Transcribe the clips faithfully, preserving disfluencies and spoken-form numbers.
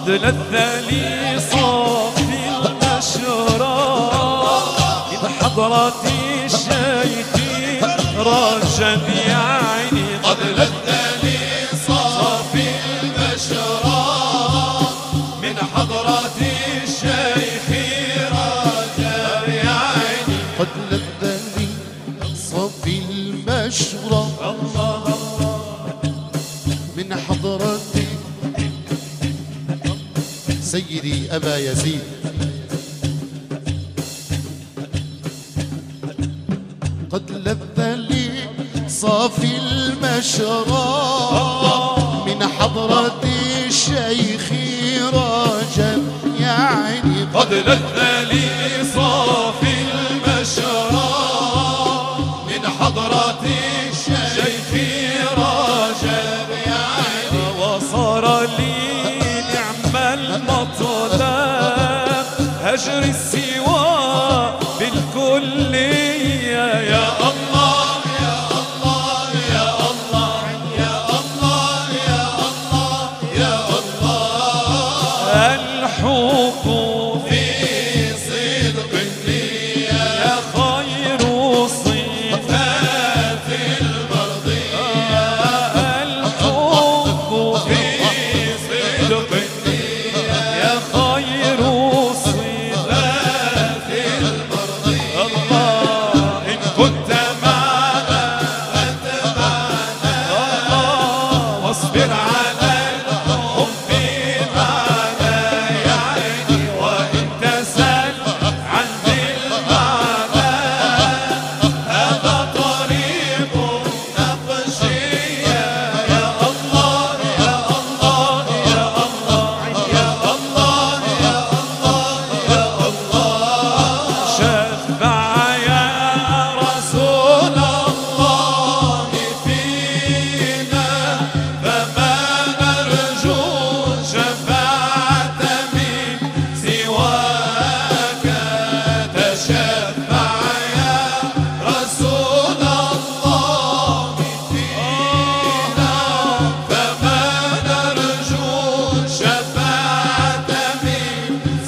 قد لذ لي صافي المشراب من حضرة الشيخ رجب يا عيني. قد لذ لي صافي المشراب من حضرة الشيخ رجب يا عيني. قد لذ لي صافي المشرب الله الله من حضرتي سيدي أبا يزيد. قد لذ لي صافي المشرب من حضرة الشيخ رجب يا عيني. قد لذ لي صافي المشرب من حضرة الشيخ رجب يا عيني. وصار لي نعم المطلب هجر السوى بالكلية يا الله يا الله يا الله يا الله يا الله يا الله. الحب في صدق النية يا خير صفات المرضية. الحب في صدق النية يا خير صفات المرضية. الله إن كنت معنا فاتبعنا واصبر على الحب معنا يا عيني. وإن تسأل عن ذي المعنى هذا طريق نقشية يا الله يا الله يا الله يا الله يا الله يا الله. شفع يا رسول الله فينا فما نرجو شفاعة من سواك. تشفع يا رسول الله فينا فما نرجو شفاعة من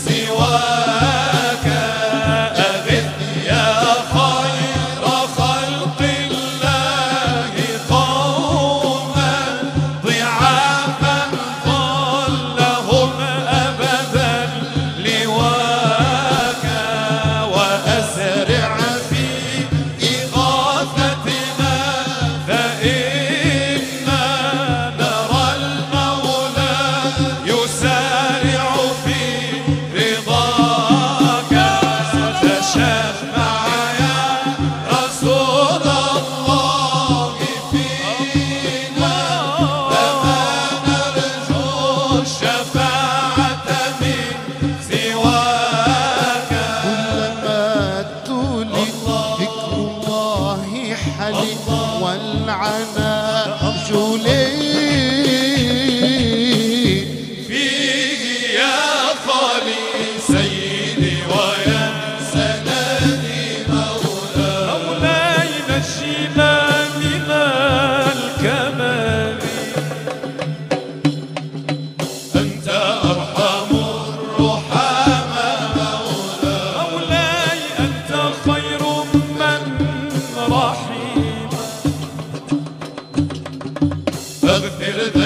سواك. أغث يا خير خلق الله قوما ضعافا ظلهم أبدا لواك. وأسرع في إغاثتنا فإنا نرى المولى يسارع في رضاك. تشفع يا رسول الله فينا فما نرجو الشفاعة من سواك. كلما تولي ذكر الله حلي والعنا جلي. فيه يا خالي سيدي ويا سندي مولاي. مولاي نجينا من الكمال أنت أرحم الرحماء مولاي. مولاي أنت خير من رحيم. فاغفر